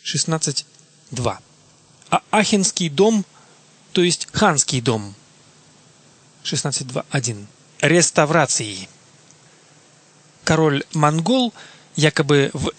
16.2. Аахенский дом, то есть ханский дом. 16.2.1. Реставрации. Король-монгол якобы в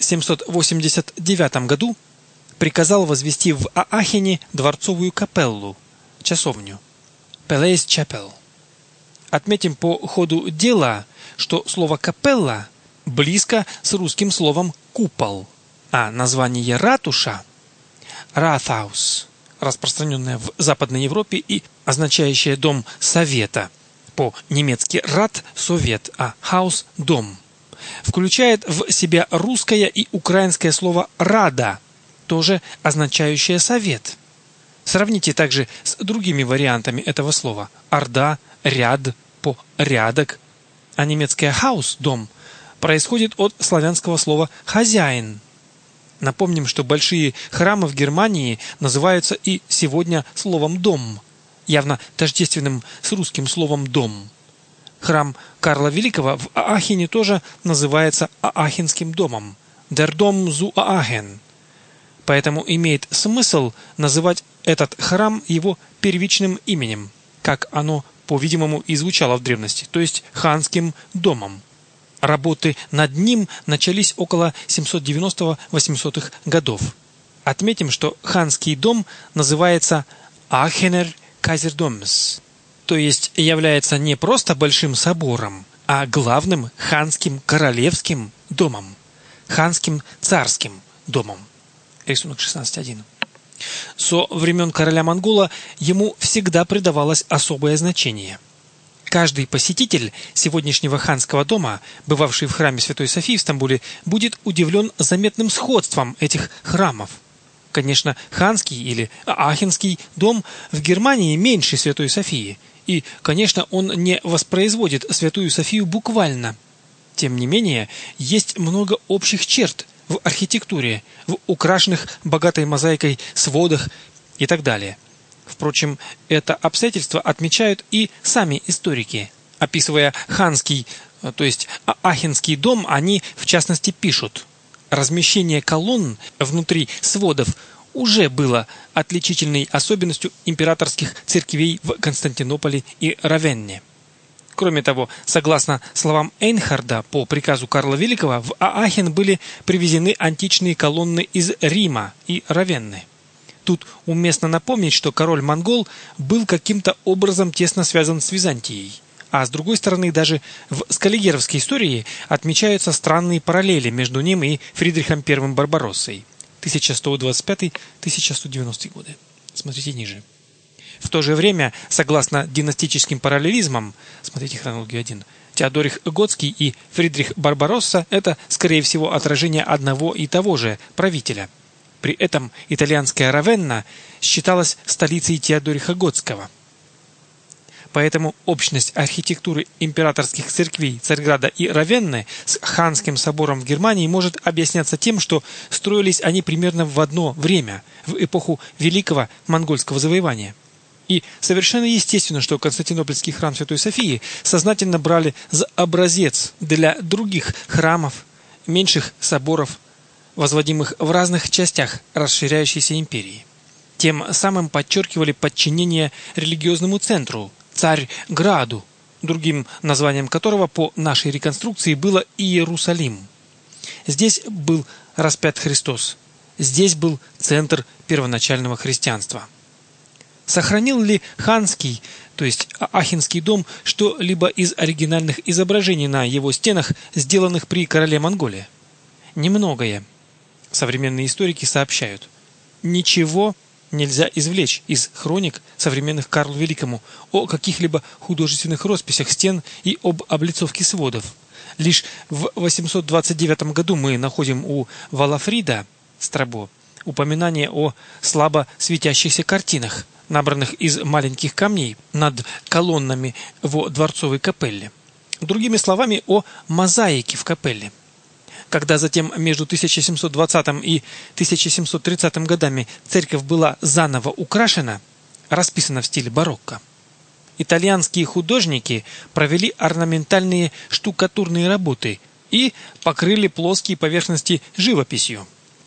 789 году приказал возвести в Аахене дворцовую капеллу, часовню, Palace Chapel. Отметим по ходу дела, что слово «капелла» близко с русским словом «купол», а название ратуша – Rathaus, распространенное в Западной Европе и означающее «дом совета», по-немецки «рат» – «совет», а «хаус» – «дом», включает в себя русское и украинское слово «рада», тоже означающее «совет». Сравните также с другими вариантами этого слова – «орда», «ряд», «порядок», а немецкое «хаус» – «дом» происходит от славянского слова «хозяин». Напомним, что большие храмы в Германии называются и сегодня словом «дом», явно тождественным с русским словом «дом». Храм Карла Великого в Аахене тоже называется Аахенским домом – Der Dom zu Aachen. Поэтому имеет смысл называть этот храм его первичным именем, как оно, по-видимому, и звучало в древности, то есть ханским домом. Работы над ним начались около 790-800 годов. Отметим, что ханский дом называется Aachener Kaiserdoms, то есть является не просто большим собором, а главным ханским королевским домом, ханским царским домом. Рисунок 16.1. Со времен короля Монгола ему всегда придавалось особое значение. Каждый посетитель сегодняшнего ханского дома, бывавший в храме Святой Софии в Стамбуле, будет удивлен заметным сходством этих храмов. Конечно, ханский или аахенский дом в Германии меньше Святой Софии, и, конечно, он не воспроизводит Святую Софию буквально. Тем не менее, есть много общих черт в архитектуре, в украшенных богатой мозаикой сводах и так далее. Впрочем, это обстоятельство отмечают и сами историки. Описывая ханский, то есть аахенский дом, они в частности пишут: размещение колонн внутри сводов уже было отличительной особенностью императорских церквей в Константинополе и Равенне. Кроме того, согласно словам Эйнхарда, по приказу Карла Великого в Аахен были привезены античные колонны из Рима и Равенны. Тут уместно напомнить, что король-монгол был каким-то образом тесно связан с Византией. А с другой стороны, даже в скаллигеровской истории отмечаются странные параллели между ним и Фридрихом I Барбароссой 1125-1190 годы. Смотрите ниже. В то же время, согласно династическим параллелизмам, смотрите хронологию 1, Теодорих Готский и Фридрих Барбаросса – это, скорее всего, отражение одного и того же правителя. При этом итальянская Равенна считалась столицей Теодориха Готского. Поэтому общность архитектуры императорских церквей Царьграда и Равенны с ханским собором в Германии может объясняться тем, что строились они примерно в одно время, в эпоху Великого монгольского завоевания. И совершенно естественно, что Константинопольский храм Святой Софии сознательно брали за образец для других храмов, меньших соборов, возводимых в разных частях расширяющейся империи. Тем самым подчеркивали подчинение религиозному центру, Царьграду, другим названием которого по нашей реконструкции было Иерусалим. Здесь был распят Христос, здесь был центр первоначального христианства. Сохранил ли ханский, то есть Аахенский дом, что-либо из оригинальных изображений на его стенах, сделанных при короле Монголии? Немногое. Современные историки сообщают: ничего нельзя извлечь из хроник, современных Карлу Великому, о каких-либо художественных росписях стен и об облицовке сводов. Лишь в 829 году мы находим у Валафрида Страбо упоминание о слабо светящихся картинах, набранных из маленьких камней над колоннами во дворцовой капелле. Другими словами, о мозаике в капелле. Когда затем между 1720 и 1730 годами церковь была заново украшена, расписана в стиле барокко, итальянские художники провели орнаментальные штукатурные работы и покрыли плоские поверхности живописью.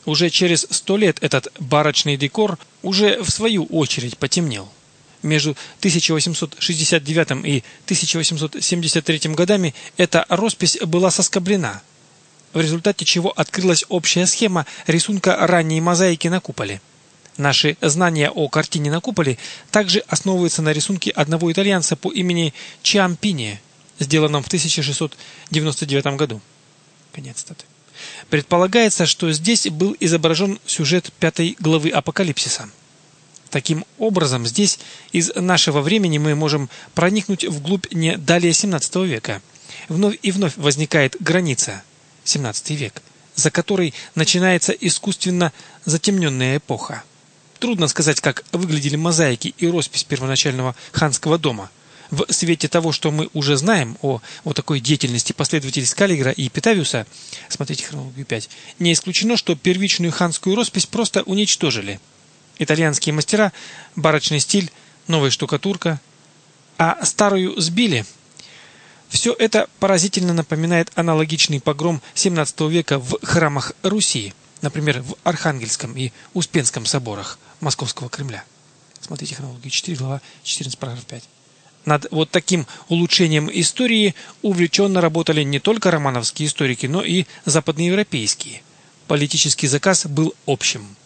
Уже через 100 лет этот барочный декор уже в свою очередь потемнел. Между 1869 и 1873 годами эта роспись была соскоблена, в результате чего открылась общая схема рисунка ранней мозаики на куполе. Наши знания о картине на куполе также основываются на рисунке одного итальянца по имени Чиампини, сделанном в 1699 году. Конец цитаты. Предполагается, что здесь был изображен сюжет 5 главы Апокалипсиса. Таким образом, здесь из нашего времени мы можем проникнуть вглубь не далее 17 века. Вновь и вновь возникает граница, 17 век, за которой начинается искусственно затемненная эпоха. Трудно сказать, как выглядели мозаики и роспись первоначального ханского дома. В свете того, что мы уже знаем о такой деятельности последователей Скаллигера и Петавиуса, смотрите хронологию 5, не исключено, что первичную ханскую роспись просто уничтожили. Итальянские мастера, барочный стиль, новая штукатурка, а старую сбили. Все это поразительно напоминает аналогичный погром XVII века в храмах Руси, например, в Архангельском и Успенском соборах Московского Кремля. Смотрите хронологию 4, глава 14, параграф 5. Над таким улучшением истории увлеченно работали не только романовские историки, но и западноевропейские. Политический заказ был общим.